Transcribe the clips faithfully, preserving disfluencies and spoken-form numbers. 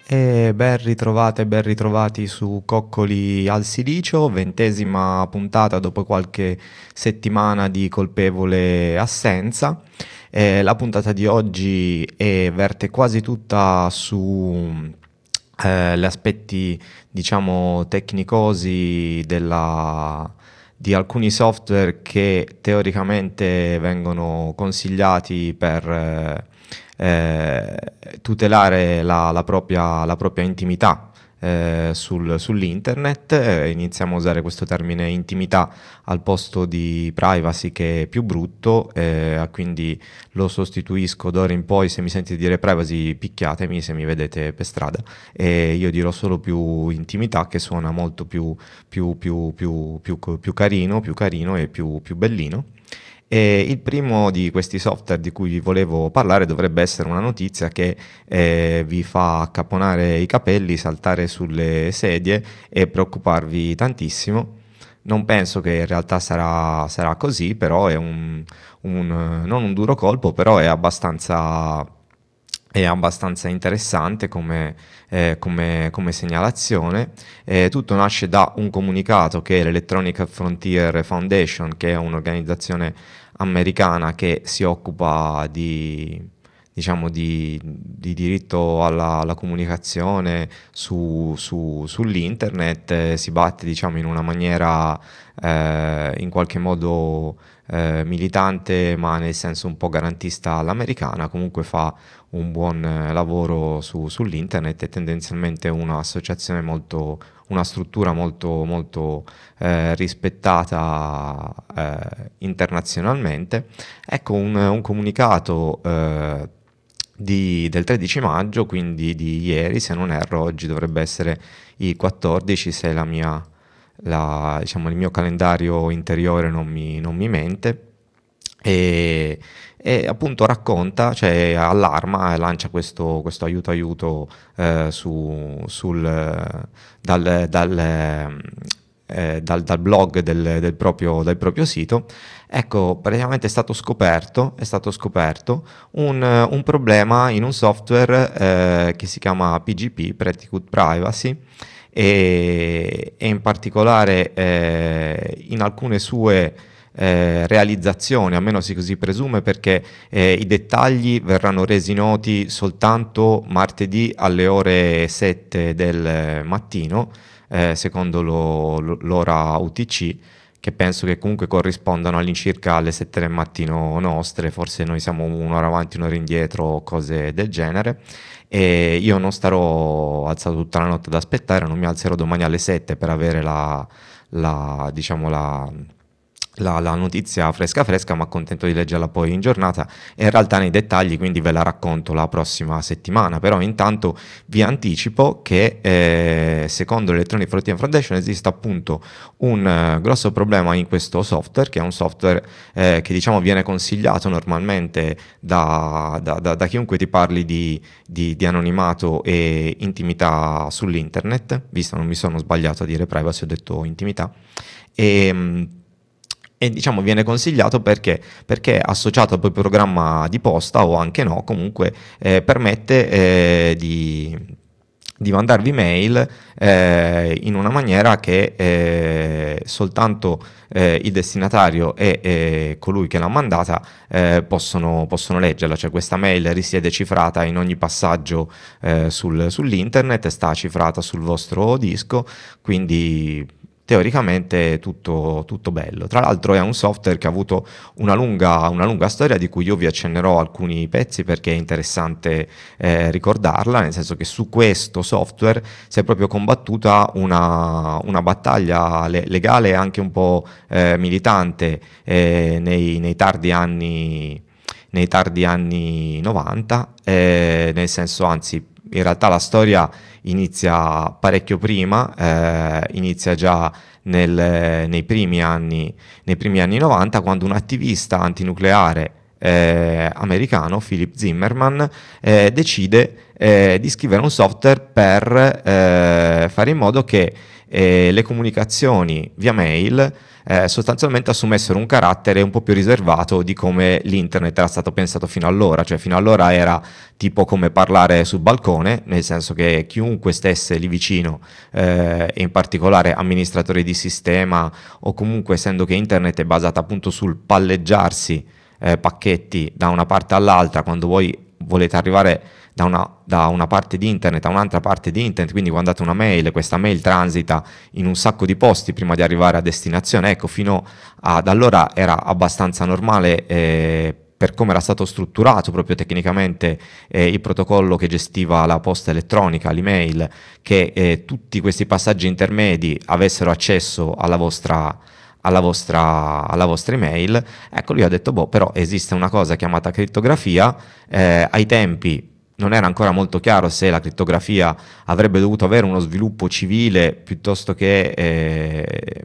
E ben ritrovate, ben ritrovati su Coccoli al Silicio, ventesima puntata dopo qualche settimana di colpevole assenza. Eh, la puntata di oggi è- verte quasi tutta su eh, gli aspetti, diciamo, tecnicosi della- di alcuni software che teoricamente vengono consigliati per eh, eh, tutelare la, la propria, la propria intimità eh, sul- sull'internet. Eh, iniziamo a usare questo termine intimità al posto di privacy, che è più brutto, eh, quindi lo sostituisco d'ora in poi. Se mi sentite dire privacy, picchiatemi se mi vedete per strada, e io dirò solo più intimità, che suona molto più, più, più, più, più, più carino, più carino e più, più bellino. E il primo di questi software di cui vi volevo parlare dovrebbe essere una notizia che eh, vi fa accapponare i capelli, saltare sulle sedie e preoccuparvi tantissimo. Non penso che in realtà sarà, sarà così, però è un, un- non un duro colpo, però è abbastanza, è abbastanza interessante come, eh, come- come segnalazione. Eh, tutto nasce da un comunicato che l'Electronic Frontier Foundation, che è un'organizzazione americana che si occupa di, diciamo, di, di diritto alla, alla comunicazione su, su- sull'internet, eh, si batte, diciamo, in una maniera eh, in qualche modo eh, militante, ma nel senso un po' garantista all'americana. Comunque fa un buon eh, lavoro su- sull'internet, e tendenzialmente un'associazione molto, una struttura molto, molto eh, rispettata eh, internazionalmente. Ecco, un, un comunicato eh, di- del tredici maggio, quindi di ieri, se non erro. Oggi dovrebbe essere il quattordici, se la mia, la- diciamo, il mio calendario interiore non mi, non mi mente. E, e appunto racconta, cioè allarma e lancia questo, questo aiuto aiuto eh, su, sul, dal, dal, eh, dal- dal blog del, del proprio, del proprio sito. Ecco, praticamente è stato scoperto, è stato scoperto un, un problema in un software eh, che si chiama P G P, Pretty Good Privacy, e, e in particolare eh, in alcune sue eh, realizzazioni, almeno si così presume, perché eh, i dettagli verranno resi noti soltanto martedì alle ore sette del mattino, eh, secondo lo- lo- l'ora U T C, che penso che comunque corrispondano all'incirca alle sette del mattino nostre. Forse noi siamo un'ora avanti, un'ora indietro, cose del genere. E io non starò alzato tutta la notte ad aspettare, non mi alzerò domani alle sette per avere la, la, diciamo, la, la, la notizia fresca fresca, ma contento di leggerla poi in giornata, e in realtà nei dettagli quindi ve la racconto la prossima settimana. Però intanto vi anticipo che eh, secondo l'Electronic Frontier Foundation esiste appunto un eh, grosso problema in questo software, che è un software eh, che, diciamo, viene consigliato normalmente da, da- da- da chiunque ti parli di, di- di anonimato e intimità sull'internet, visto non mi sono sbagliato a dire privacy, ho detto intimità. E, e diciamo viene consigliato perché, perché è associato al proprio programma di posta, o anche no, comunque eh, permette eh, di, di mandarvi mail eh, in una maniera che eh, soltanto eh, il destinatario e eh, colui che l'ha mandata eh, possono, possono leggerla. Cioè, questa mail risiede cifrata in ogni passaggio eh, sul- sull'internet, sta cifrata sul vostro disco, quindi teoricamente tutto, tutto bello. Tra l'altro è un software che ha avuto una lunga, una lunga storia, di cui io vi accennerò alcuni pezzi perché è interessante eh, ricordarla, nel senso che su questo software si è proprio combattuta una, una battaglia le- legale e anche un po' eh, militante eh, nei, nei tardi anni nei tardi anni novanta, eh, nel senso, anzi, in realtà la storia inizia parecchio prima, eh, inizia già nel- nei primi anni, nei primi anni novanta, quando un attivista antinucleare eh, americano, Philip Zimmerman, eh, decide eh, di scrivere un software per eh, fare in modo che eh, le comunicazioni via mail eh, sostanzialmente assumessero un carattere un po' più riservato di come l'internet era stato pensato fino allora, cioè fino allora era tipo come parlare sul balcone, nel senso che chiunque stesse lì vicino, eh, e in particolare amministratori di sistema, o comunque essendo che internet è basata appunto sul palleggiarsi eh, pacchetti da una parte all'altra, quando voi volete arrivare da una, da una parte di internet a un'altra parte di internet, quindi quando date una mail, questa mail transita in un sacco di posti prima di arrivare a destinazione. Ecco, fino ad allora era abbastanza normale, eh, per come era stato strutturato proprio tecnicamente eh, il protocollo che gestiva la posta elettronica, l'email, che eh, tutti questi passaggi intermedi avessero accesso alla vostra alla vostra, alla vostra email. Ecco, lui ha detto, boh, però esiste una cosa chiamata crittografia. Eh, ai tempi non era ancora molto chiaro se la crittografia avrebbe dovuto avere uno sviluppo civile piuttosto che eh,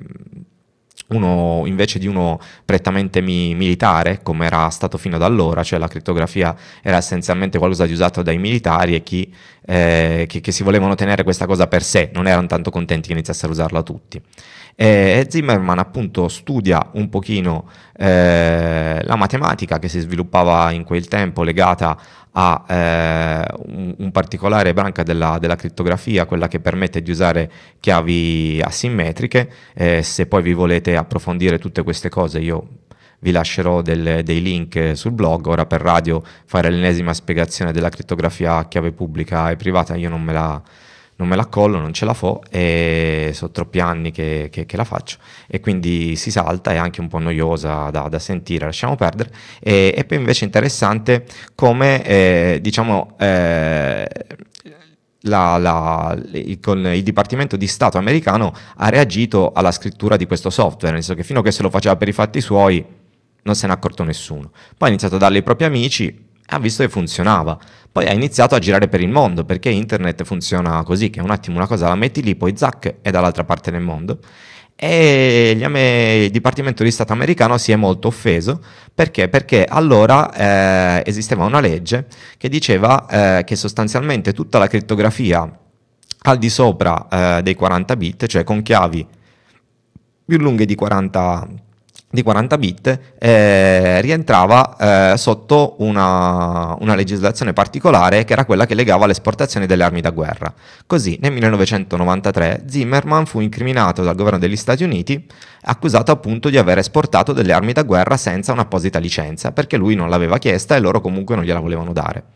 uno invece di uno prettamente mi- militare, come era stato fino ad allora, cioè la crittografia era essenzialmente qualcosa di usato dai militari, e chi, eh, che, che si volevano tenere questa cosa per sé, non erano tanto contenti che iniziassero a usarla tutti. E Zimmerman appunto studia un pochino eh, la matematica che si sviluppava in quel tempo legata a eh, un, un particolare branca della, della crittografia, quella che permette di usare chiavi asimmetriche. Eh, se poi vi volete approfondire tutte queste cose, io vi lascerò del, dei link sul blog. Ora per radio fare l'ennesima spiegazione della crittografia a chiave pubblica e privata io non me la, non me la collo, non ce la fo, e sono troppi anni che, che, che la faccio, e quindi si salta, è anche un po' noiosa da, da sentire, lasciamo perdere. E, e poi invece è interessante come eh, diciamo eh, la, la, il, con il Dipartimento di Stato americano ha reagito alla scrittura di questo software, nel senso che fino a che se lo faceva per i fatti suoi non se n'è accorto nessuno. Poi ha iniziato a darle ai propri amici e ha visto che funzionava. Poi ha iniziato a girare per il mondo, perché internet funziona così, che un attimo una cosa la metti lì, poi zac, è dall'altra parte del mondo. E gli ame- il Dipartimento di Stato americano si è molto offeso. Perché? Perché allora eh, esisteva una legge che diceva eh, che sostanzialmente tutta la crittografia al di sopra eh, dei quaranta bit, cioè con chiavi più lunghe di quaranta, di quaranta bit, eh, rientrava eh, sotto una, una legislazione particolare, che era quella che legava l'esportazione delle armi da guerra. Così nel millenovecentonovantatré Zimmerman fu incriminato dal governo degli Stati Uniti, accusato appunto di aver esportato delle armi da guerra senza un'apposita licenza, perché lui non l'aveva chiesta e loro comunque non gliela volevano dare.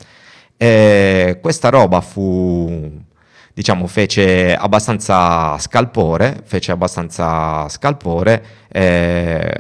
E questa roba fu, diciamo, fece abbastanza scalpore, fece abbastanza scalpore, eh,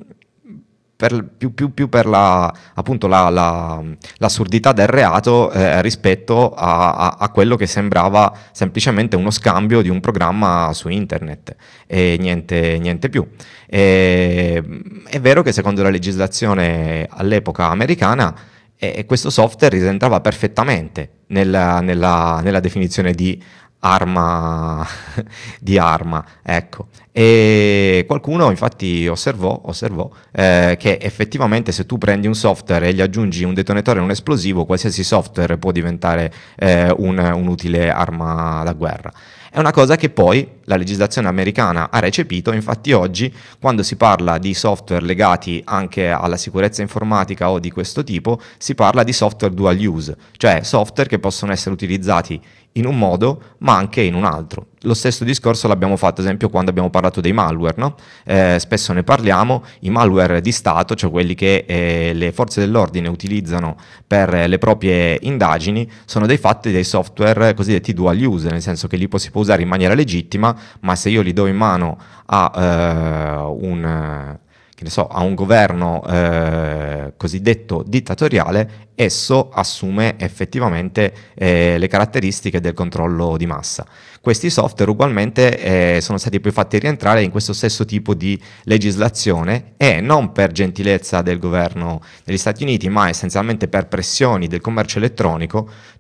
per, più, più, più per la, appunto la, la, l'assurdità del reato eh, rispetto a, a, a quello che sembrava semplicemente uno scambio di un programma su internet e niente, niente più. E, è vero che secondo la legislazione all'epoca americana e questo software rientrava perfettamente nella, nella, nella definizione di arma, di arma, ecco. E qualcuno infatti osservò, osservò eh, che effettivamente se tu prendi un software e gli aggiungi un detonatore e un esplosivo, qualsiasi software può diventare eh, un, un'utile arma da guerra. È una cosa che poi la legislazione americana ha recepito, infatti oggi quando si parla di software legati anche alla sicurezza informatica o di questo tipo, si parla di software dual use, cioè software che possono essere utilizzati in un modo ma anche in un altro. Lo stesso discorso l'abbiamo fatto ad esempio quando abbiamo parlato dei malware, no? Eh, spesso ne parliamo, i malware di Stato, cioè quelli che eh, le forze dell'ordine utilizzano per eh, le proprie indagini, sono dei fatti dei software cosiddetti dual use, nel senso che li si può usare in maniera legittima, ma se io li do in mano a eh, un... che ne so, a un governo eh, cosiddetto dittatoriale, esso assume effettivamente eh, le caratteristiche del controllo di massa. Questi software ugualmente eh, sono stati poi fatti rientrare in questo stesso tipo di legislazione, e non per gentilezza del governo degli Stati Uniti, ma essenzialmente per pressioni del commercio elettronico, cioè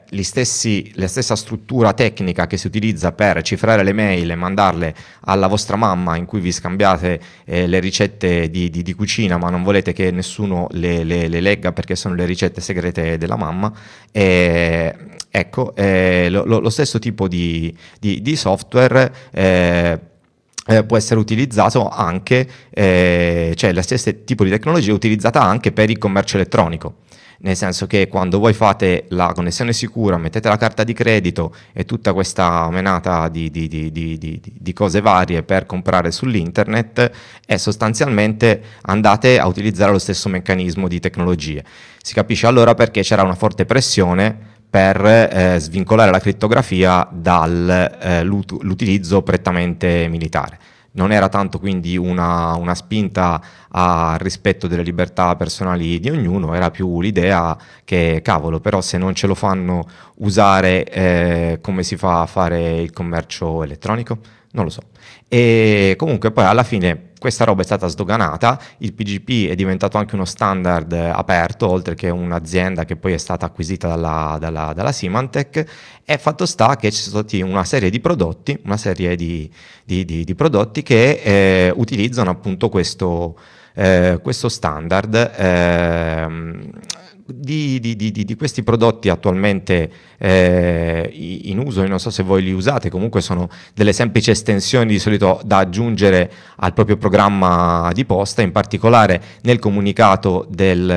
gli stessi, la stessa struttura tecnica che si utilizza per cifrare le mail e mandarle alla vostra mamma, in cui vi scambiate eh, le ricette di, di, di cucina, ma non volete che nessuno le, le, le legga perché sono le ricette segrete della mamma. E, ecco, eh, lo, lo stesso tipo di, di, di software eh, eh, può essere utilizzato anche, eh, cioè lo stesso tipo di tecnologia è utilizzata anche per il commercio elettronico. Nel senso che quando voi fate la connessione sicura, mettete la carta di credito e tutta questa menata di, di, di, di, di, di cose varie per comprare sull'internet, e sostanzialmente andate a utilizzare lo stesso meccanismo di tecnologie. Si capisce allora perché c'era una forte pressione per eh, svincolare la crittografia dall'utilizzo eh, prettamente militare. Non era tanto quindi una, una spinta al rispetto delle libertà personali di ognuno, era più l'idea che, cavolo, però se non ce lo fanno usare, eh, come si fa a fare il commercio elettronico? Non lo so. E comunque poi alla fine questa roba è stata sdoganata, il P G P è diventato anche uno standard aperto, oltre che un'azienda che poi è stata acquisita dalla, dalla, dalla Symantec, e fatto sta che ci sono stati una serie di prodotti, una serie di, di, di, di prodotti che eh, utilizzano appunto questo, eh, questo standard. Eh, Di, di, di, di questi prodotti attualmente eh, in uso, io non so se voi li usate, comunque sono delle semplici estensioni di solito da aggiungere al proprio programma di posta, in particolare nel comunicato del...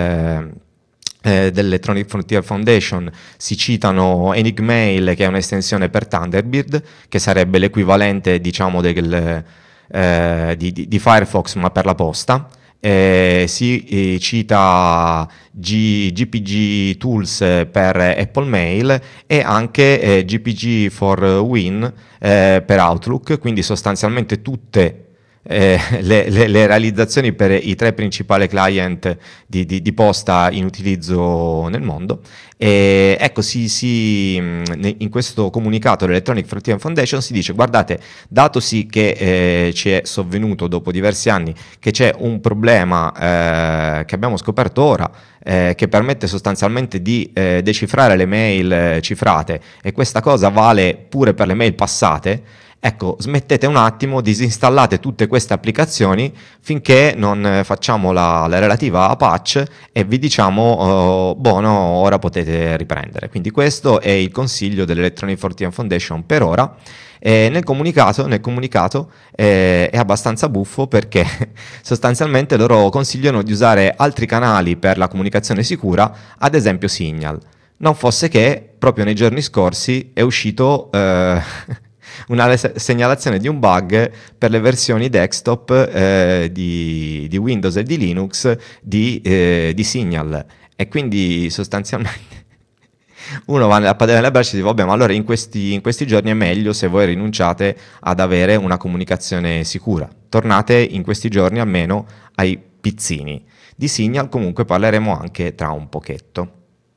Eh, dell'Electronic Frontier Foundation si citano Enigmail, che è un'estensione per Thunderbird, che sarebbe l'equivalente, diciamo, del, eh, di, di, di Firefox ma per la posta. Eh, si eh, cita G, G P G Tools per Apple Mail e anche eh, G P G for Win eh, per Outlook, quindi sostanzialmente tutte eh, le, le, le realizzazioni per i tre principali client di, di, di posta in utilizzo nel mondo. E ecco, si, si, in questo comunicato dell'Electronic Frontier Foundation si dice: guardate, datosi che eh, ci è sovvenuto dopo diversi anni che c'è un problema eh, che abbiamo scoperto ora, eh, che permette sostanzialmente di eh, decifrare le mail eh, cifrate, e questa cosa vale pure per le mail passate. Ecco, smettete un attimo, disinstallate tutte queste applicazioni finché non facciamo la, la relativa patch e vi diciamo, oh, buono, ora potete riprendere. Quindi questo è il consiglio dell'Electronic Frontier Foundation per ora. E nel comunicato, nel comunicato eh, è abbastanza buffo, perché sostanzialmente loro consigliano di usare altri canali per la comunicazione sicura, ad esempio Signal. Non fosse che proprio nei giorni scorsi è uscito... Eh, una segnalazione di un bug per le versioni desktop eh, di, di Windows e di Linux di, eh, di Signal, e quindi sostanzialmente uno va nella padella della braccia e dice: vabbè, ma allora in questi, in questi giorni è meglio se voi rinunciate ad avere una comunicazione sicura, tornate in questi giorni almeno ai pizzini. Di Signal comunque parleremo anche tra un pochetto.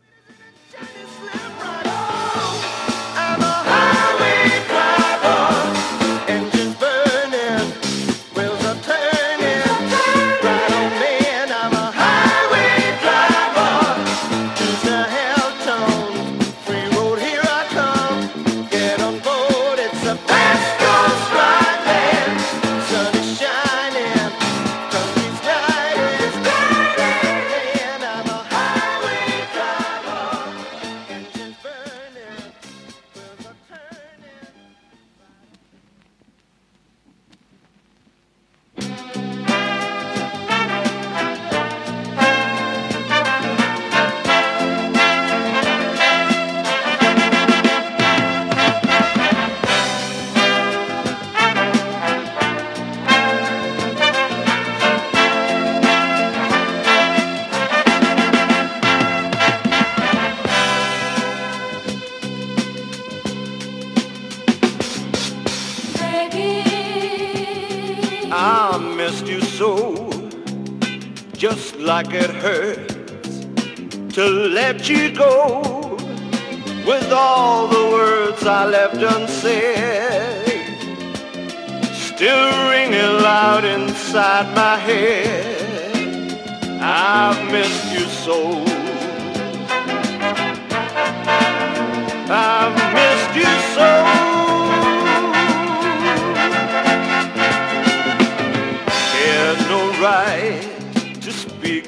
Just like it hurts to let you go, with all the words I left unsaid still ringing loud inside my head. I've missed you so.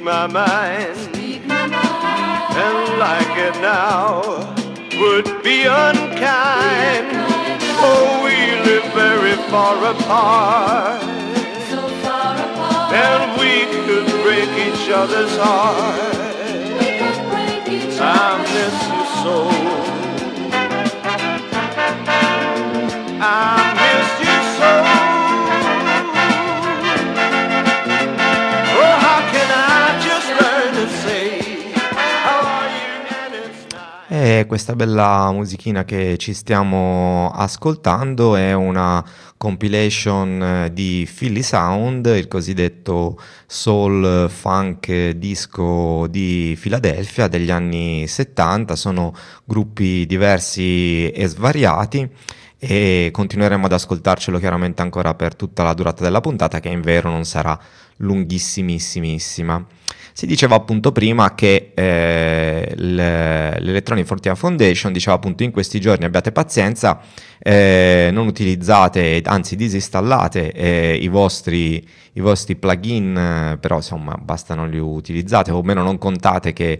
my mind, speak my mind, and like it now would be unkind. Oh, we live very far apart, so far apart, and we could break each other's heart. We could break each I miss you so. I miss you so. Oh, how can I just learn to say how are you and it's night. E questa bella musichina che ci stiamo ascoltando è una compilation di Philly Sound, il cosiddetto soul funk disco di Filadelfia degli anni settanta. Sono gruppi diversi e svariati e continueremo ad ascoltarcelo chiaramente ancora per tutta la durata della puntata, che in vero non sarà lunghissimissimissima. Si diceva appunto prima che eh, l'Electronic Frontier Foundation diceva appunto: in questi giorni abbiate pazienza, eh, non utilizzate, anzi disinstallate eh, i vostri i vostri plugin, eh, però insomma basta non li utilizzate, o meno non contate che,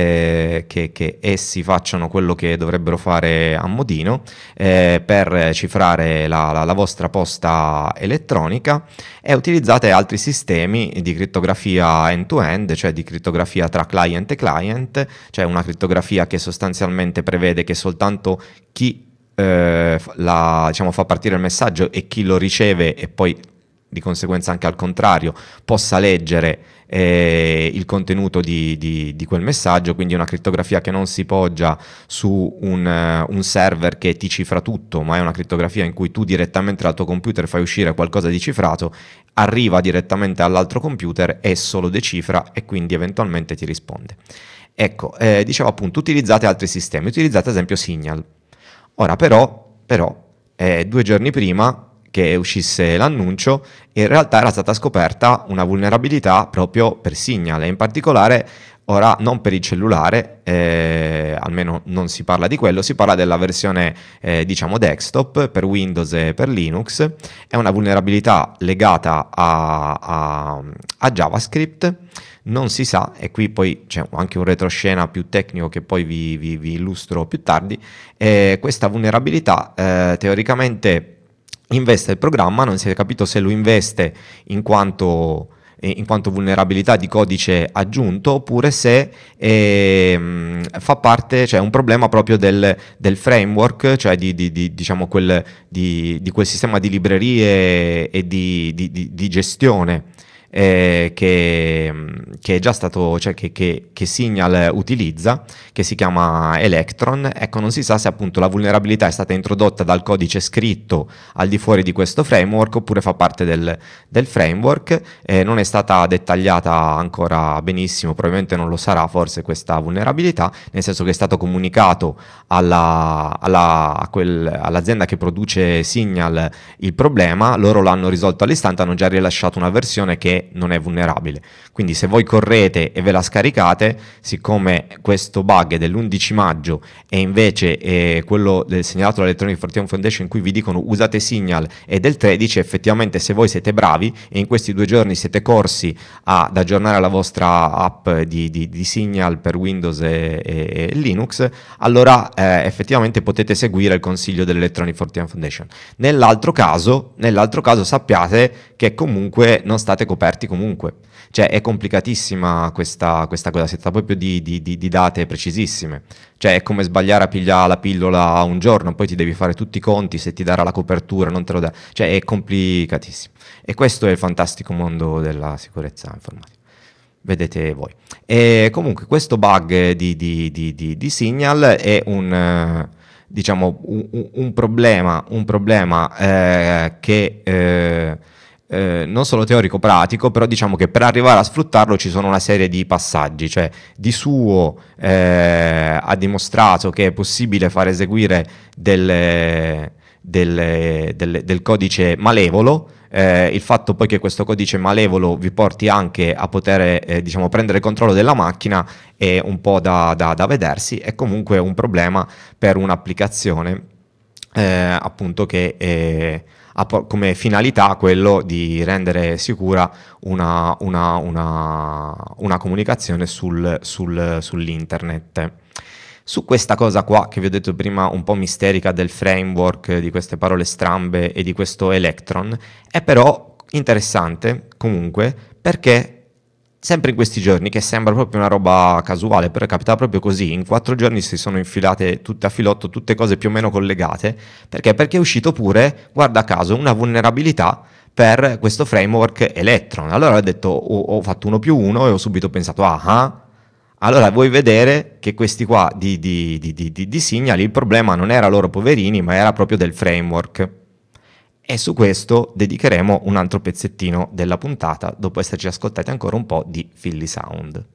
eh, che, che essi facciano quello che dovrebbero fare a modino eh, per cifrare la, la, la vostra posta elettronica, e utilizzate altri sistemi di crittografia end-to-end, cioè di crittografia tra client e client, cioè una crittografia che sostanzialmente prevede che soltanto chi eh, la, diciamo, fa partire il messaggio e chi lo riceve, e poi di conseguenza anche al contrario, possa leggere eh, il contenuto di, di, di quel messaggio. Quindi una crittografia che non si poggia su un, uh, un server che ti cifra tutto, ma è una crittografia in cui tu direttamente dal tuo computer fai uscire qualcosa di cifrato, arriva direttamente all'altro computer, esso lo decifra e quindi eventualmente ti risponde. Ecco, eh, dicevo appunto, utilizzate altri sistemi, utilizzate ad esempio Signal. Ora però, però eh, due giorni prima che uscisse l'annuncio, in realtà era stata scoperta una vulnerabilità proprio per Signal, e in particolare ora non per il cellulare, eh, almeno non si parla di quello, si parla della versione eh, diciamo desktop per Windows e per Linux. È una vulnerabilità legata a, a, a JavaScript, non si sa, e qui poi c'è anche un retroscena più tecnico che poi vi, vi, vi illustro più tardi. Eh, questa vulnerabilità eh, teoricamente investe il programma, non si è capito se lo investe in quanto, eh, in quanto vulnerabilità di codice aggiunto, oppure se eh, fa parte, cioè un problema proprio del, del framework, cioè di, di, di, diciamo quel, di, di quel sistema di librerie e di, di, di, di gestione Eh, che, che è già stato, cioè che, che, che Signal utilizza, che si chiama Electron. Ecco, non si sa se appunto la vulnerabilità è stata introdotta dal codice scritto al di fuori di questo framework oppure fa parte del, del framework. Eh, non è stata dettagliata ancora benissimo, probabilmente non lo sarà forse questa vulnerabilità, nel senso che è stato comunicato alla, alla, a quel, all'azienda che produce Signal il problema, loro l'hanno risolto all'istante, hanno già rilasciato una versione che non è vulnerabile. Quindi se voi correte e ve la scaricate, siccome questo bug è dell'undici maggio e invece è quello del segnalato dall'Electronic Frontier Foundation in cui vi dicono usate Signal è del tredici, effettivamente se voi siete bravi e in questi due giorni siete corsi ad aggiornare la vostra app di, di, di Signal per Windows e, e, e Linux, allora eh, effettivamente potete seguire il consiglio dell'Electronic Frontier Foundation. Nell'altro caso, nell'altro caso sappiate che comunque non state coperti comunque, cioè è complicatissima questa, questa cosa, si tratta proprio di, di, di, di date precisissime, cioè è come sbagliare a pigliare la pillola un giorno, poi ti devi fare tutti i conti, se ti darà la copertura, non te lo dà, cioè è complicatissimo, e questo è il fantastico mondo della sicurezza informatica, vedete voi. E comunque questo bug di, di, di, di, di Signal è un... diciamo un, un problema, un problema eh, che eh, Eh, non solo teorico-pratico, però diciamo che per arrivare a sfruttarlo ci sono una serie di passaggi, cioè di suo eh, ha dimostrato che è possibile far eseguire delle, delle, delle, del codice malevolo. Eh, il fatto poi che questo codice malevolo vi porti anche a poter eh, diciamo prendere controllo della macchina è un po' da, da, da vedersi, è comunque un problema per un'applicazione eh, appunto che è ha po- come finalità quello di rendere sicura una, una, una, una comunicazione sul, sul, sull'internet. Su questa cosa qua che vi ho detto prima un po' misterica del framework, di queste parole strambe e di questo Electron, è però interessante comunque perché sempre in questi giorni, che sembra proprio una roba casuale, però è capitato proprio così, in quattro giorni si sono infilate tutte a filotto, tutte cose più o meno collegate, perché? Perché è uscito pure, guarda caso, una vulnerabilità per questo framework Electron. Allora ho detto, ho, ho fatto uno più uno e ho subito pensato, ah, ah, allora vuoi vedere che questi qua di, di, di, di, di, di Signal, il problema non era loro poverini, ma era proprio del framework. E su questo dedicheremo un altro pezzettino della puntata, dopo esserci ascoltati ancora un po' di Philly Sound.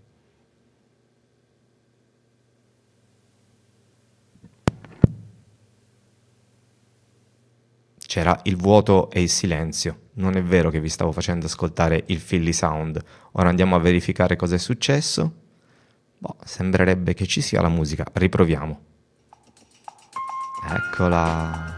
C'era il vuoto e il silenzio. Non è vero che vi stavo facendo ascoltare il Philly Sound. Ora andiamo a verificare cosa è successo. Boh, sembrerebbe che ci sia la musica. Riproviamo. Eccola.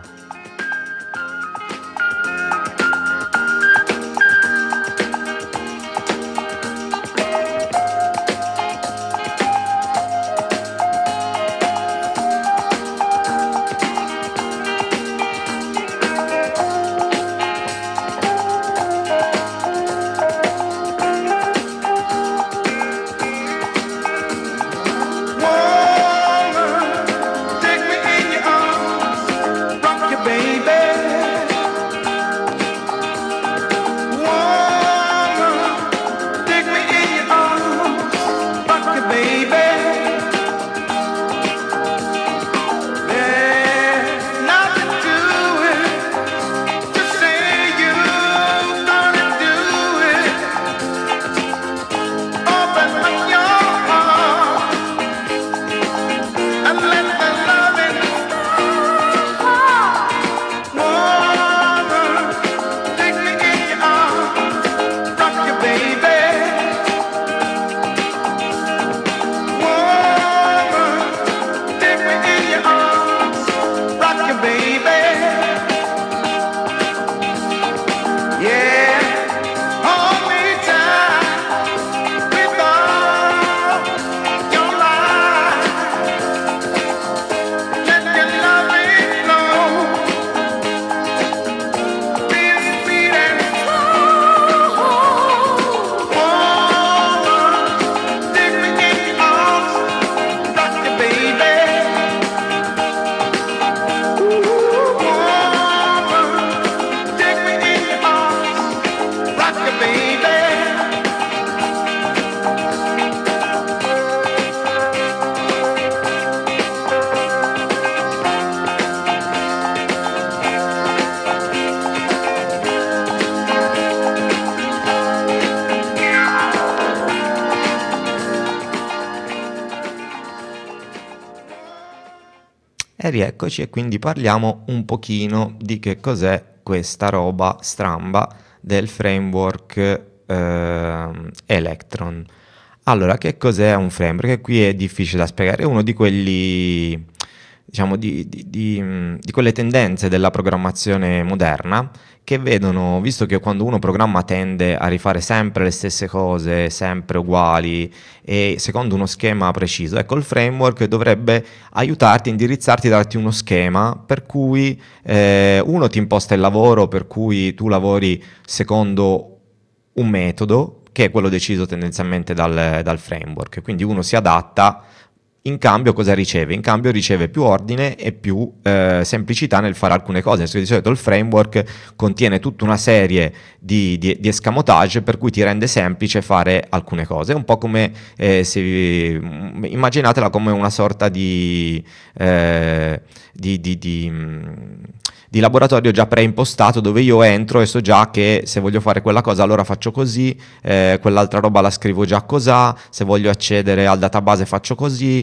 E rieccoci, e quindi parliamo un pochino di che cos'è questa roba stramba del framework eh, Electron. Allora, che cos'è un framework? Che qui è difficile da spiegare, è uno di quelli, diciamo, di, di, di, di quelle tendenze della programmazione moderna che vedono, visto che quando uno programma tende a rifare sempre le stesse cose, sempre uguali e secondo uno schema preciso, ecco, il framework dovrebbe aiutarti, indirizzarti, darti uno schema per cui eh, uno ti imposta il lavoro, per cui tu lavori secondo un metodo che è quello deciso tendenzialmente dal, dal framework, quindi uno si adatta. In cambio cosa riceve? In cambio riceve più ordine e più eh, semplicità nel fare alcune cose. Di solito il framework contiene tutta una serie di, di, di escamotage per cui ti rende semplice fare alcune cose. È un po' come, eh, se immaginatela come una sorta di, eh, di, di, di di laboratorio già preimpostato, dove io entro e so già che se voglio fare quella cosa allora faccio così, eh, quell'altra roba la scrivo già così, se voglio accedere al database faccio così,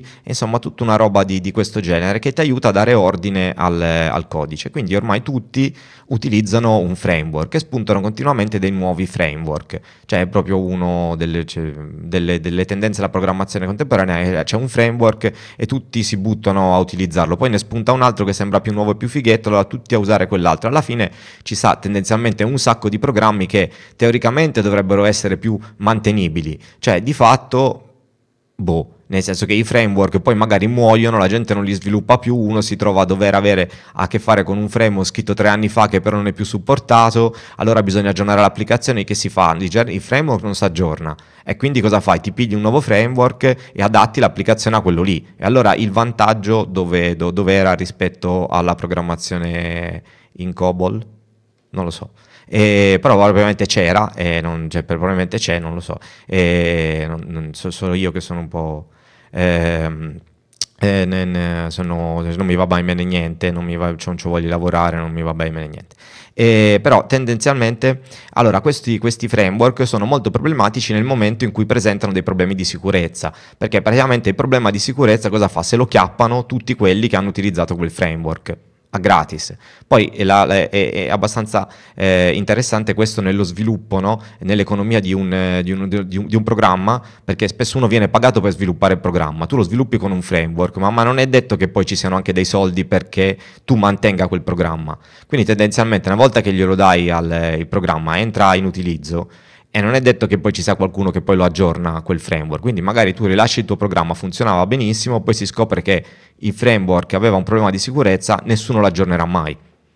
insomma tutta una roba di, di questo genere che ti aiuta a dare ordine al, al codice. Quindi ormai tutti utilizzano un framework e spuntano continuamente dei nuovi framework, cioè è proprio uno delle, cioè, delle, delle tendenze della programmazione contemporanea, c'è un framework e tutti si buttano a utilizzarlo, poi ne spunta un altro che sembra più nuovo e più fighetto, allora tutti a usare quell'altro. Alla fine ci sa tendenzialmente un sacco di programmi che teoricamente dovrebbero essere più mantenibili, cioè di fatto boh, nel senso che i framework poi magari muoiono, la gente non li sviluppa più, uno si trova a dover avere a che fare con un framework scritto tre anni fa che però non è più supportato, allora bisogna aggiornare l'applicazione. Che si fa? Il framework non si aggiorna e quindi cosa fai? Ti pigli un nuovo framework e adatti l'applicazione a quello lì, e allora il vantaggio dove, do, dove era rispetto alla programmazione in COBOL? Non lo so. E, però probabilmente c'era, e non, cioè, probabilmente c'è, non lo so, e non, non so, solo io che sono un po' ehm, eh, ne, ne, sono, non mi va bene niente, non mi va, non ci voglio lavorare, non mi va bene niente. E, però tendenzialmente allora questi, questi framework sono molto problematici nel momento in cui presentano dei problemi di sicurezza, perché praticamente il problema di sicurezza cosa fa? Se lo chiappano tutti quelli che hanno utilizzato quel framework a gratis. Poi è, la, è, è abbastanza eh, interessante questo nello sviluppo, no? Nell'economia di un, di, un, di, un, di un programma, perché spesso uno viene pagato per sviluppare il programma, tu lo sviluppi con un framework, ma, ma non è detto che poi ci siano anche dei soldi perché tu mantenga quel programma. Quindi tendenzialmente una volta che glielo dai al il programma entra in utilizzo, e non è detto che poi ci sia qualcuno che poi lo aggiorna a quel framework, quindi magari tu rilasci il tuo programma, funzionava benissimo, poi si scopre che il framework aveva un problema di sicurezza, nessuno lo aggiornerà mai,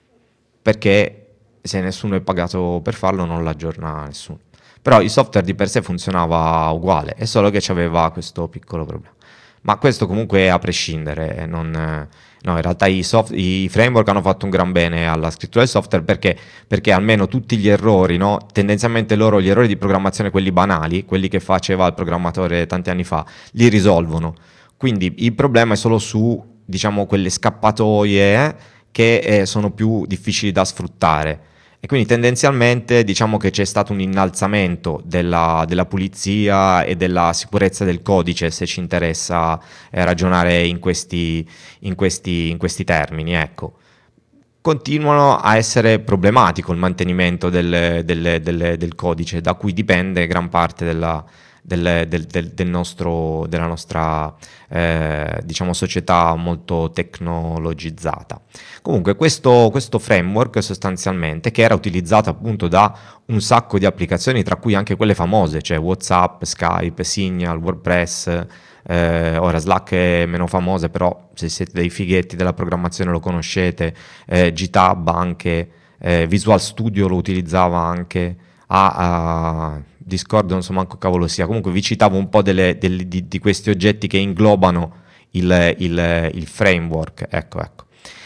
perché se nessuno è pagato per farlo non lo aggiorna nessuno. Però il software di per sé funzionava uguale, è solo che c'aveva questo piccolo problema. Ma questo comunque a prescindere, non... No, in realtà i, soft, i framework hanno fatto un gran bene alla scrittura del software, perché, perché almeno tutti gli errori, no? Tendenzialmente loro gli errori di programmazione, quelli banali, quelli che faceva il programmatore tanti anni fa, li risolvono. Quindi il problema è solo su, diciamo, quelle scappatoie eh, che eh, sono più difficili da sfruttare. E quindi tendenzialmente diciamo che c'è stato un innalzamento della, della pulizia e della sicurezza del codice, se ci interessa eh, ragionare in questi, in, questi, in questi termini, ecco. Continuano a essere problematico il mantenimento del, del, del, del codice, da cui dipende gran parte della, del, del, del, del nostro, della nostra eh, diciamo società molto tecnologizzata. Comunque questo, questo framework sostanzialmente, che era utilizzato appunto da un sacco di applicazioni, tra cui anche quelle famose, cioè WhatsApp, Skype, Signal, WordPress, eh, ora Slack è meno famosa, però se siete dei fighetti della programmazione lo conoscete, eh, G T A B anche, eh, Visual Studio lo utilizzava anche, a, a Discord non so manco cavolo sia, comunque vi citavo un po' delle, delle, di, di questi oggetti che inglobano il, il, il framework, ecco ecco.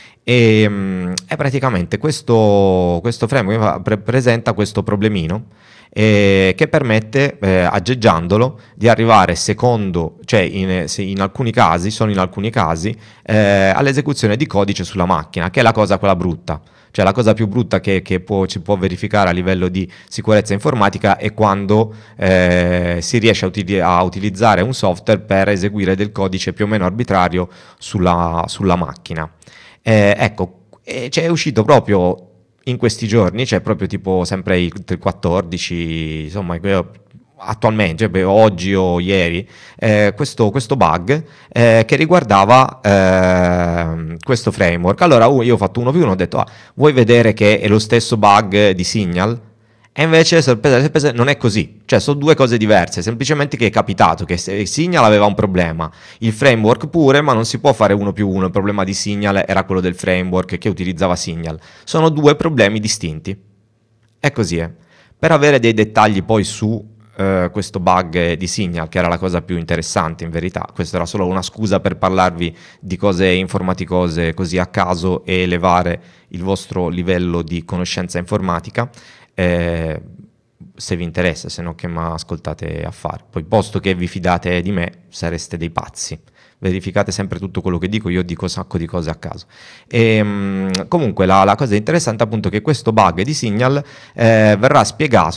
E, e praticamente questo, questo framework pre- presenta questo problemino eh, che permette, eh, aggeggiandolo, di arrivare secondo, cioè in, in alcuni casi, solo in alcuni casi, eh, all'esecuzione di codice sulla macchina, che è la cosa quella brutta. Cioè la cosa più brutta che, che può, ci può verificare a livello di sicurezza informatica è quando eh, si riesce a, util- a utilizzare un software per eseguire del codice più o meno arbitrario sulla, sulla macchina. Eh, ecco, eh, c'è uscito proprio in questi giorni, c'è proprio tipo sempre il quattordici, insomma, attualmente, cioè, beh, oggi o ieri, eh, questo, questo bug eh, che riguardava eh, questo framework. Allora io ho fatto uno più uno, ho detto, ah, vuoi vedere che è lo stesso bug di Signal? E invece sorpresa, sorpresa, non è così, cioè sono due cose diverse, semplicemente che è capitato che Signal aveva un problema, il framework pure, ma non si può fare uno più uno, il problema di Signal era quello del framework che utilizzava Signal, sono due problemi distinti, è così. Eh. Per avere dei dettagli poi su Uh, questo bug di Signal, che era la cosa più interessante in verità, questa era solo una scusa per parlarvi di cose informaticose così a caso e elevare il vostro livello di conoscenza informatica, eh, se vi interessa, se no che mi ascoltate a fare. Poi posto che vi fidate di me sareste dei pazzi, verificate sempre tutto quello che dico, io dico un sacco di cose a caso. E, um, comunque la, la cosa interessante appunto è che questo bug di Signal eh, verrà spiegato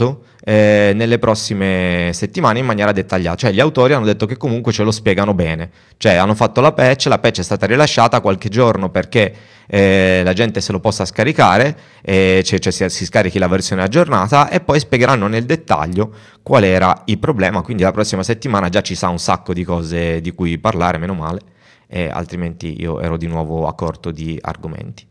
eh, nelle prossime settimane in maniera dettagliata. Cioè gli autori hanno detto che comunque ce lo spiegano bene, cioè hanno fatto la patch, la patch è stata rilasciata qualche giorno perché eh, la gente se lo possa scaricare, eh, cioè, cioè si, si scarichi la versione aggiornata, e poi spiegheranno nel dettaglio qual era il problema. Quindi la prossima settimana già ci sa un sacco di cose di cui parlare, meno male, eh, altrimenti io ero di nuovo a corto di argomenti.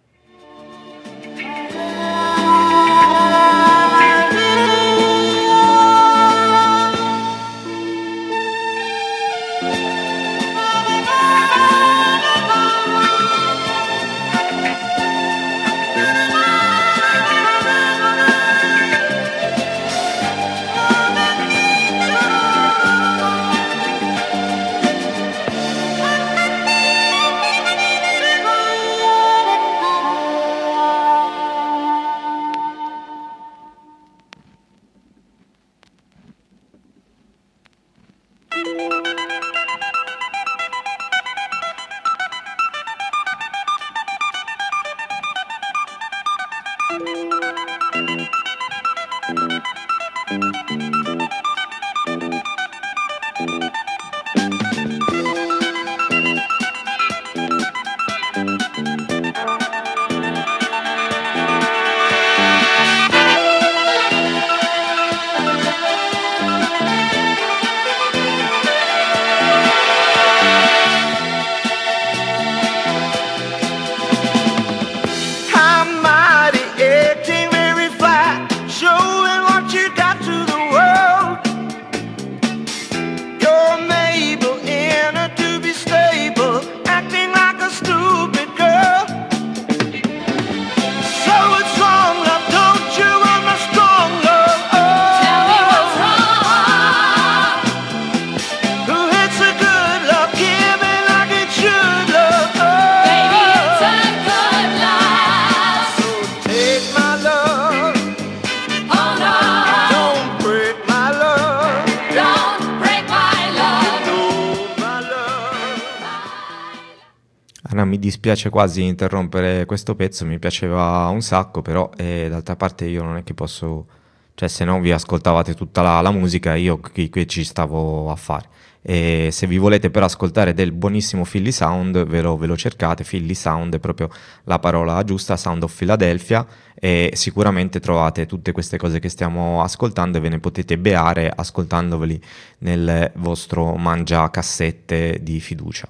Mi dispiace quasi interrompere questo pezzo, mi piaceva un sacco, però eh, d'altra parte io non è che posso, cioè se non vi ascoltavate tutta la, la musica io qui, qui ci stavo a fare. E se vi volete però ascoltare del buonissimo Philly Sound ve lo, ve lo cercate, Philly Sound è proprio la parola giusta, Sound of Philadelphia, e sicuramente trovate tutte queste cose che stiamo ascoltando e ve ne potete beare ascoltandoveli nel vostro mangiacassette di fiducia.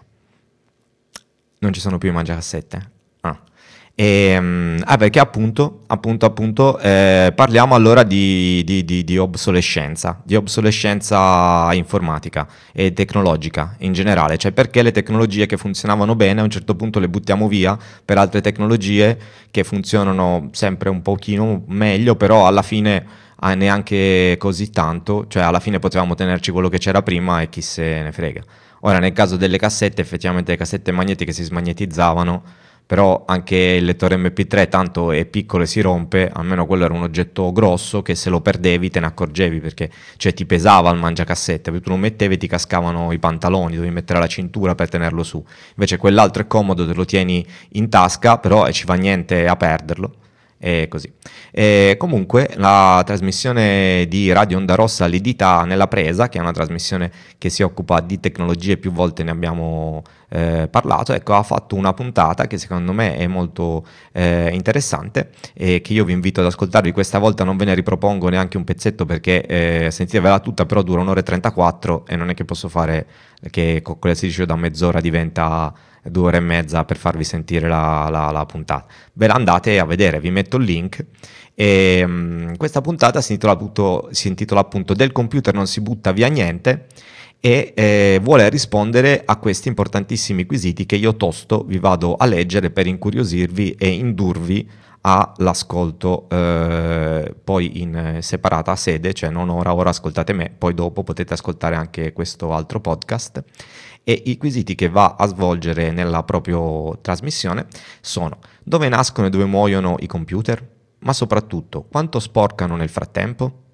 Non ci sono più i mangiacassette. Ah. E, um, ah, perché appunto, appunto, appunto eh, parliamo allora di, di, di, di obsolescenza, di obsolescenza informatica e tecnologica in generale, cioè perché le tecnologie che funzionavano bene a un certo punto le buttiamo via per altre tecnologie che funzionano sempre un pochino meglio, però alla fine ah, neanche così tanto, cioè alla fine potevamo tenerci quello che c'era prima e chi se ne frega. Ora, nel caso delle cassette, effettivamente le cassette magnetiche si smagnetizzavano, però anche il lettore emme pi tre tanto è piccolo e si rompe, almeno quello era un oggetto grosso che se lo perdevi te ne accorgevi, perché cioè ti pesava il mangiacassette, perché tu lo mettevi e ti cascavano i pantaloni, dovevi mettere la cintura per tenerlo su. Invece quell'altro è comodo, te lo tieni in tasca, però ci fa niente a perderlo. E così. E comunque la trasmissione di Radio Onda Rossa, l'Edità nella presa, che è una trasmissione che si occupa di tecnologie, più volte ne abbiamo eh, parlato, ecco, ha fatto una puntata che secondo me è molto eh, interessante e che io vi invito ad ascoltarvi. Questa volta non ve ne ripropongo neanche un pezzetto perché eh, sentirvela tutta, però dura un'ora e trentaquattro e non è che posso fare che con quella si dice da mezz'ora diventa due ore e mezza per farvi sentire la, la, la puntata. Ve la andate a vedere, vi metto il link. E um, questa puntata si intitola, tutto, si intitola appunto "Del computer non si butta via niente" e eh, vuole rispondere a questi importantissimi quesiti che io tosto vi vado a leggere per incuriosirvi e indurvi all'ascolto eh, poi in separata sede, cioè non ora, ora ascoltate me, poi dopo potete ascoltare anche questo altro podcast. E i quesiti che va a svolgere nella propria trasmissione sono: dove nascono e dove muoiono i computer? Ma soprattutto, quanto sporcano nel frattempo?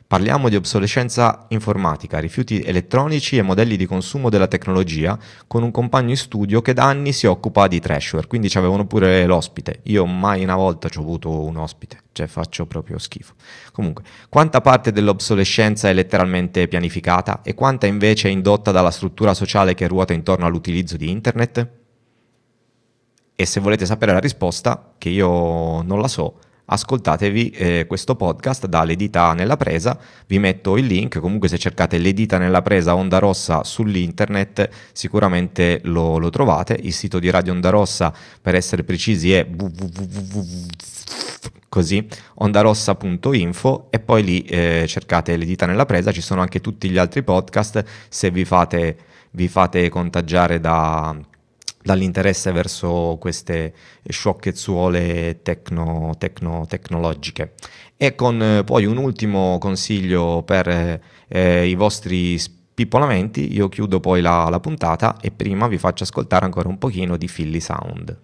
Parliamo di obsolescenza informatica, rifiuti elettronici e modelli di consumo della tecnologia, con un compagno in studio che da anni si occupa di trashware, quindi c'avevano pure l'ospite. Io mai una volta ci ho avuto un ospite, cioè faccio proprio schifo. Comunque, quanta parte dell'obsolescenza è letteralmente pianificata e quanta invece è indotta dalla struttura sociale che ruota intorno all'utilizzo di internet? E se volete sapere la risposta, che io non la so, ascoltatevi eh, questo podcast da Le Dita nella Presa, vi metto il link, comunque se cercate Le Dita nella Presa Onda Rossa sull'internet sicuramente lo, lo trovate. Il sito di Radio Onda Rossa, per essere precisi, è www così ondarossa punto info, e poi lì eh, cercate Le Dita nella Presa, ci sono anche tutti gli altri podcast se vi fate, vi fate contagiare da... dall'interesse verso queste sciocchezzuole tecno, tecno, tecnologiche. E con eh, poi un ultimo consiglio per eh, i vostri spippolamenti, io chiudo poi la, la puntata e prima vi faccio ascoltare ancora un pochino di Philly Sound.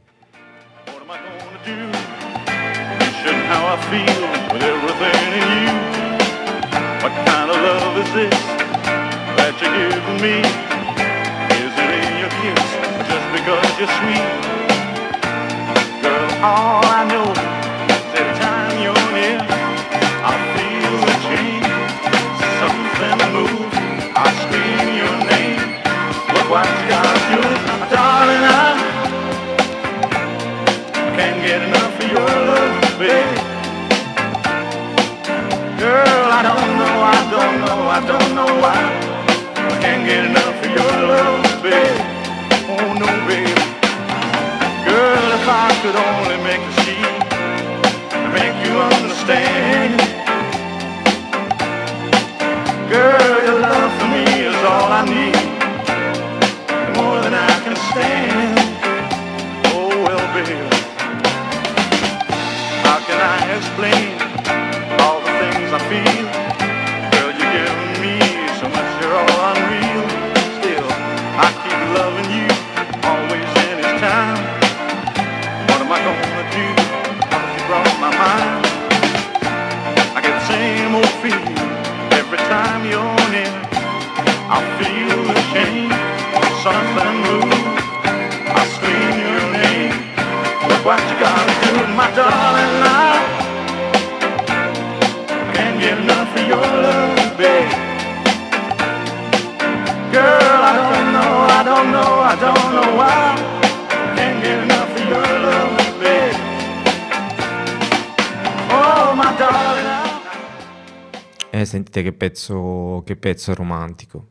How I feel with everything in you. What kind of love is this that you're giving me? Is it in your kiss or just because you're sweet? Girl, all I know is every time you're near, I feel a change, something moves, I scream your name. Look what you got to do, darling, I can't get enough of your love, baby. Girl, I don't know, I don't know, I don't know why I can't get enough of your love, baby. Oh no, baby. Girl, if I could only make a see to make you understand. Girl, your love for me is all I need, more than I can stand. Oh well, baby, how can I explain I feel? Girl, you're giving me so much, you're all unreal. Still, I keep loving you, always and it's time. What am I gonna do? How you cross my mind? I get the same old feeling every time you're near. I feel the change, something moves, I scream your name. Look what you gotta do, my darling, now. Get enough of your love, babe. Girl, I don't know, I don't know, I don't know why can't get enough of your love, babe. Oh, my darling. Eh, sentite che pezzo, che pezzo romantico.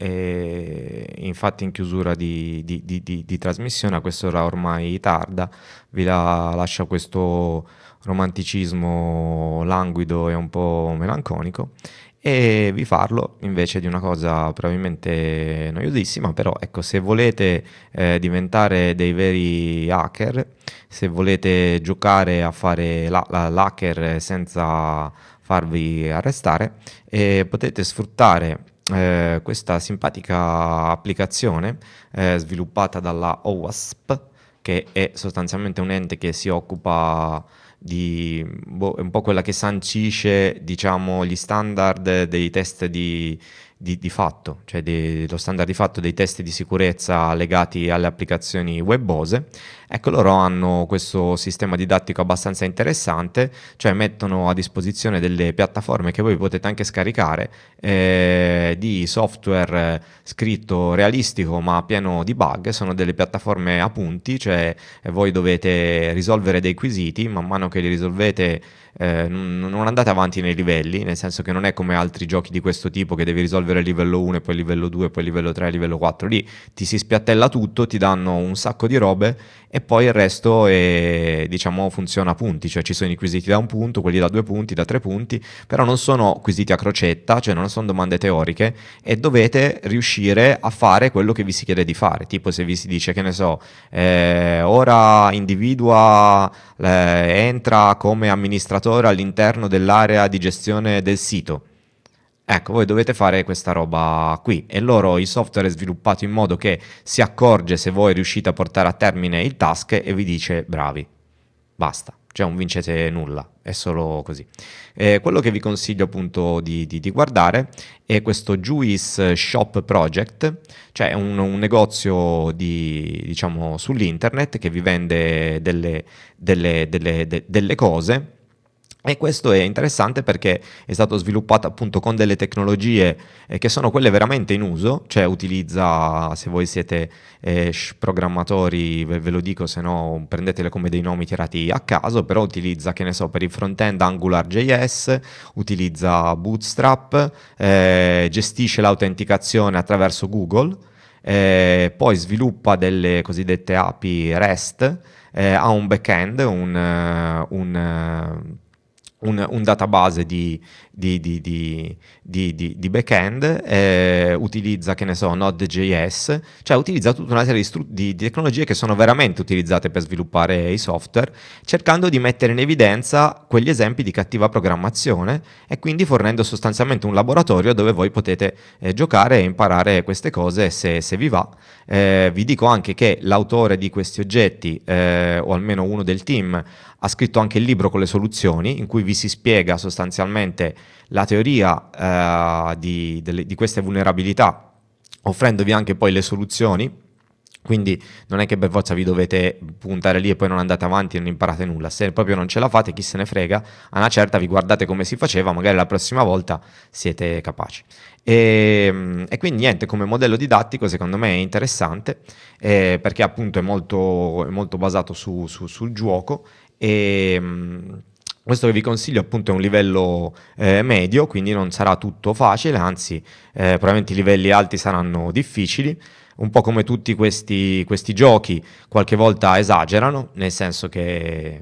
E infatti in chiusura di, di, di, di, di trasmissione, a quest'ora ormai tarda, vi la, lascio questo romanticismo languido e un po' melanconico e vi parlo invece di una cosa probabilmente noiosissima, però ecco, se volete eh, diventare dei veri hacker, se volete giocare a fare la, la, l'hacker senza farvi arrestare, eh, potete sfruttare eh, questa simpatica applicazione eh, sviluppata dalla O W A S P, che è sostanzialmente un ente che si occupa di boh, è un po' quella che sancisce, diciamo, gli standard dei test di, di, di fatto, cioè di, lo standard di fatto dei test di sicurezza legati alle applicazioni webbose. Ecco, loro hanno questo sistema didattico abbastanza interessante, cioè mettono a disposizione delle piattaforme che voi potete anche scaricare eh, di software scritto realistico ma pieno di bug. Sono delle piattaforme a punti, cioè voi dovete risolvere dei quesiti, man mano che li risolvete eh, non andate avanti nei livelli, nel senso che non è come altri giochi di questo tipo che devi risolvere il livello uno e poi il livello due, poi il livello tre, il livello quattro. Lì ti si spiattella tutto, ti danno un sacco di robe e poi il resto è, diciamo, funziona a punti, cioè ci sono i quesiti da un punto, quelli da due punti, da tre punti, però non sono quesiti a crocetta, cioè non sono domande teoriche e dovete riuscire a fare quello che vi si chiede di fare. Tipo, se vi si dice, che ne so, eh, ora individua, eh, entra come amministratore all'interno dell'area di gestione del sito. Ecco, voi dovete fare questa roba qui e loro, il software è sviluppato in modo che si accorge se voi riuscite a portare a termine il task e vi dice bravi, basta. cioè non vincete nulla, è solo così. Eh, quello che vi consiglio appunto di, di, di guardare è questo Juice Shop Project, cioè un, un negozio di, diciamo, sull'internet che vi vende delle, delle, delle, de, delle cose. E questo è interessante perché è stato sviluppato appunto con delle tecnologie eh, che sono quelle veramente in uso, cioè utilizza, se voi siete eh, programmatori, ve, ve lo dico, se no prendetele come dei nomi tirati a caso, però utilizza, che ne so, per il front-end AngularJS, utilizza Bootstrap, eh, gestisce l'autenticazione attraverso Google, eh, poi sviluppa delle cosiddette A P I REST, eh, ha un back-end, un... un Un, un database di, di, di, di, di, di, di back-end, eh, utilizza, che ne so, Node.js, cioè utilizza tutta una serie di, stru- di, di tecnologie che sono veramente utilizzate per sviluppare i software, cercando di mettere in evidenza quegli esempi di cattiva programmazione e quindi fornendo sostanzialmente un laboratorio dove voi potete eh, giocare e imparare queste cose se, se vi va. Eh, vi dico anche che l'autore di questi oggetti, eh, o almeno uno del team, ha scritto anche il libro con le soluzioni, in cui vi si spiega sostanzialmente la teoria eh, di, delle, di queste vulnerabilità, offrendovi anche poi le soluzioni. Quindi non è che per forza vi dovete puntare lì e poi non andate avanti e non imparate nulla. Se proprio non ce la fate, chi se ne frega, a una certa vi guardate come si faceva, magari la prossima volta siete capaci. E, e quindi niente, come modello didattico secondo me è interessante, eh, perché appunto è molto, è molto basato su, su, sul gioco. E questo che vi consiglio appunto è un livello eh, medio, quindi non sarà tutto facile, anzi eh, probabilmente i livelli alti saranno difficili, un po' come tutti questi, questi giochi qualche volta esagerano, nel senso che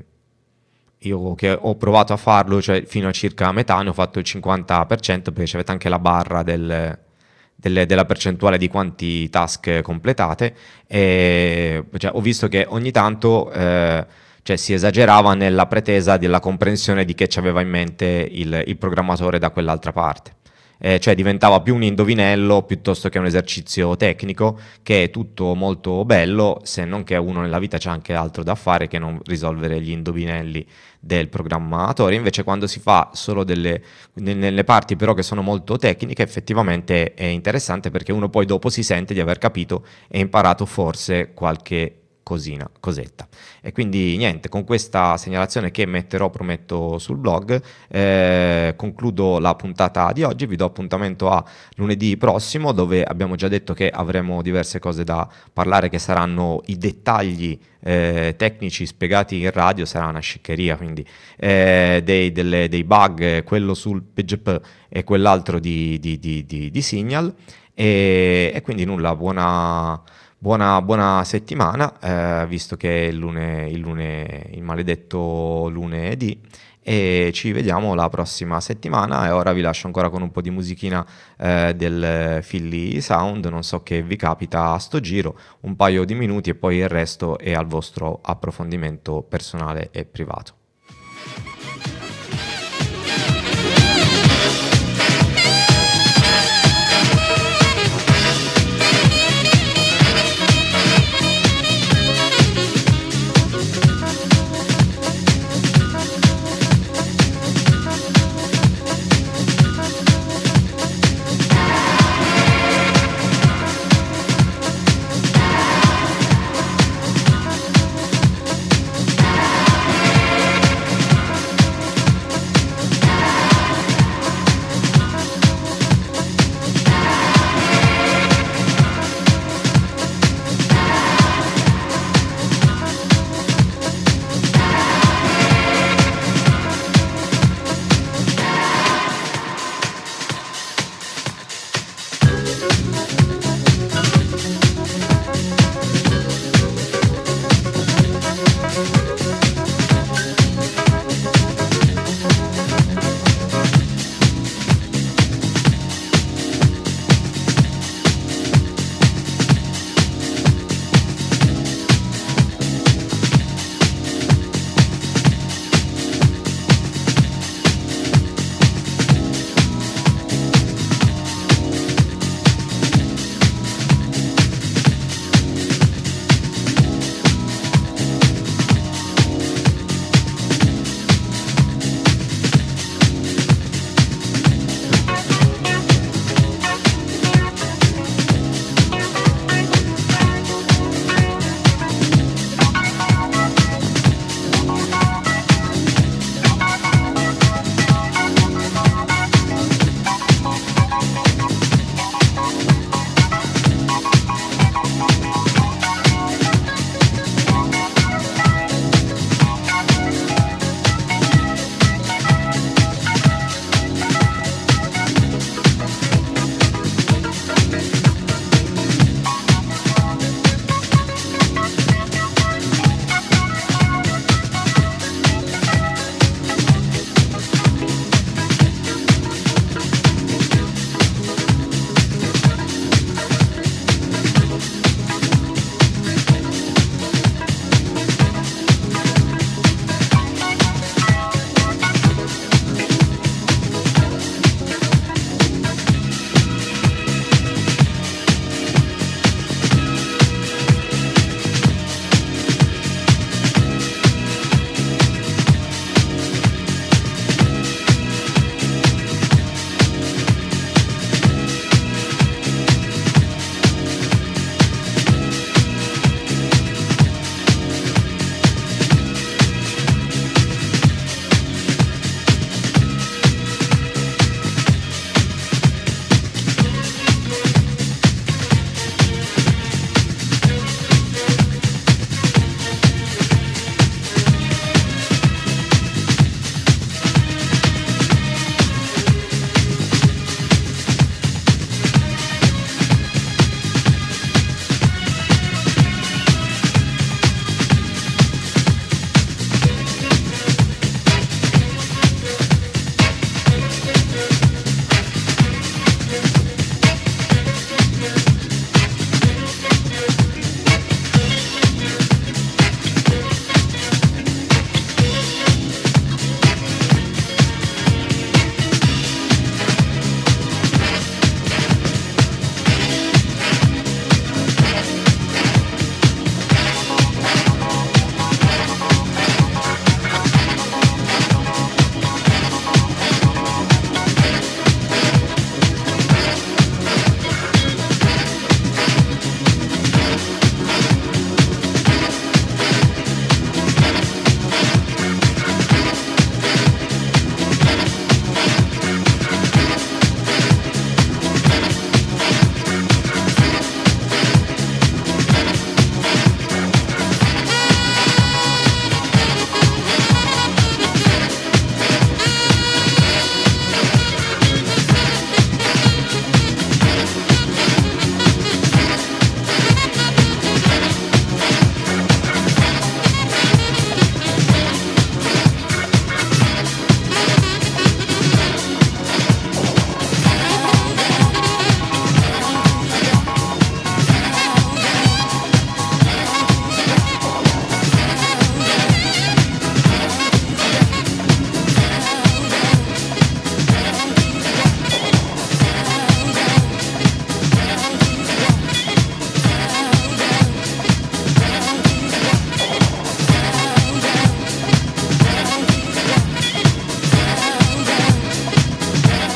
io che ho provato a farlo, cioè fino a circa metà, ne ho fatto il cinquanta per cento perché c'avete anche la barra del, delle, della percentuale di quanti task completate, e cioè, ho visto che ogni tanto... Eh, cioè si esagerava nella pretesa della comprensione di che ci aveva in mente il, il programmatore da quell'altra parte. Eh, cioè diventava più un indovinello piuttosto che un esercizio tecnico, che è tutto molto bello, se non che uno nella vita c'è anche altro da fare che non risolvere gli indovinelli del programmatore. Invece quando si fa solo delle, nelle parti però che sono molto tecniche, effettivamente è interessante perché uno poi dopo si sente di aver capito e imparato forse qualche cosina, cosetta. E quindi niente, con questa segnalazione che metterò, prometto, sul blog, eh, concludo la puntata di oggi. Vi do appuntamento a lunedì prossimo, dove abbiamo già detto che avremo diverse cose da parlare, che saranno i dettagli eh, tecnici spiegati in radio. Sarà una sciccheria, quindi eh, dei, delle, dei bug, quello sul P G P e quell'altro di, di, di, di, di Signal, e, e quindi nulla, buona Buona, buona settimana, eh, visto che è il, lune, il, lune, il maledetto lunedì, e ci vediamo la prossima settimana. E ora vi lascio ancora con un po' di musichina eh, del Philly Sound, non so che vi capita a sto giro, un paio di minuti e poi il resto è al vostro approfondimento personale e privato.